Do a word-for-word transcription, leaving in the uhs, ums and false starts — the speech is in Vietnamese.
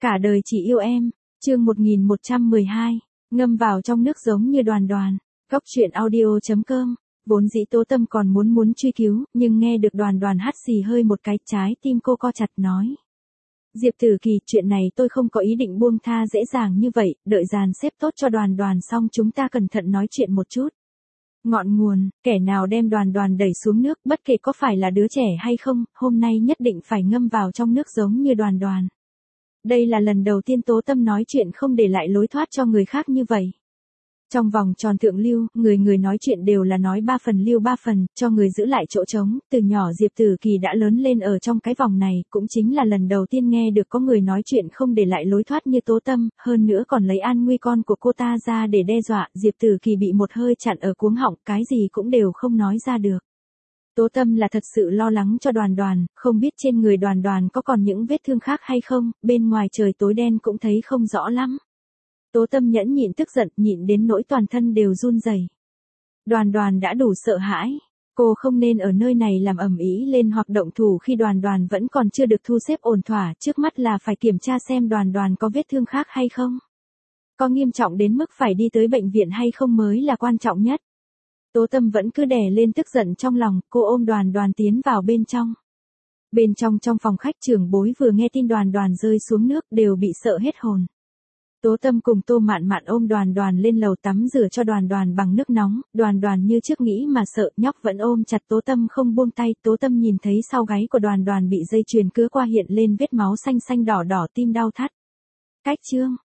Cả đời chỉ yêu em, chương một nghìn một trăm mười hai, ngâm vào trong nước giống như Đoàn Đoàn. Góc truyện audio chấm com. Vốn dĩ Tố Tâm còn muốn muốn truy cứu, nhưng nghe được Đoàn Đoàn hắt xì hơi một cái, trái tim cô co chặt nói. Diệp Tử Kỳ, chuyện này tôi không có ý định buông tha dễ dàng như vậy, đợi dàn xếp tốt cho Đoàn Đoàn xong chúng ta cẩn thận nói chuyện một chút. Ngọn nguồn, kẻ nào đem Đoàn Đoàn đẩy xuống nước, bất kể có phải là đứa trẻ hay không, hôm nay nhất định phải ngâm vào trong nước giống như Đoàn Đoàn. Đây là lần đầu tiên Tố Tâm nói chuyện không để lại lối thoát cho người khác như vậy. Trong vòng tròn thượng lưu, người người nói chuyện đều là nói ba phần lưu ba phần, cho người giữ lại chỗ trống. Từ nhỏ Diệp Tử Kỳ đã lớn lên ở trong cái vòng này, cũng chính là lần đầu tiên nghe được có người nói chuyện không để lại lối thoát như Tố Tâm, hơn nữa còn lấy an nguy con của cô ta ra để đe dọa. Diệp Tử Kỳ bị một hơi chặn ở cuống họng, cái gì cũng đều không nói ra được. Tố Tâm là thật sự lo lắng cho Đoàn Đoàn, không biết trên người Đoàn Đoàn có còn những vết thương khác hay không, bên ngoài trời tối đen cũng thấy không rõ lắm. Tố Tâm nhẫn nhịn tức giận, nhịn đến nỗi toàn thân đều run rẩy. Đoàn Đoàn đã đủ sợ hãi, cô không nên ở nơi này làm ầm ĩ lên hoặc động thủ khi Đoàn Đoàn vẫn còn chưa được thu xếp ổn thỏa, trước mắt là phải kiểm tra xem Đoàn Đoàn có vết thương khác hay không. Có nghiêm trọng đến mức phải đi tới bệnh viện hay không mới là quan trọng nhất. Tố Tâm vẫn cứ đè lên tức giận trong lòng, cô ôm Đoàn Đoàn tiến vào bên trong. Bên trong trong phòng khách, trưởng bối vừa nghe tin Đoàn Đoàn rơi xuống nước đều bị sợ hết hồn. Tố Tâm cùng Tô Mạn Mạn ôm Đoàn Đoàn lên lầu tắm rửa cho Đoàn Đoàn bằng nước nóng, Đoàn Đoàn như trước nghĩ mà sợ, nhóc vẫn ôm chặt Tố Tâm không buông tay. Tố Tâm nhìn thấy sau gáy của Đoàn Đoàn bị dây chuyền cứa qua hiện lên vết máu xanh xanh đỏ đỏ, tim đau thắt. Cách chương,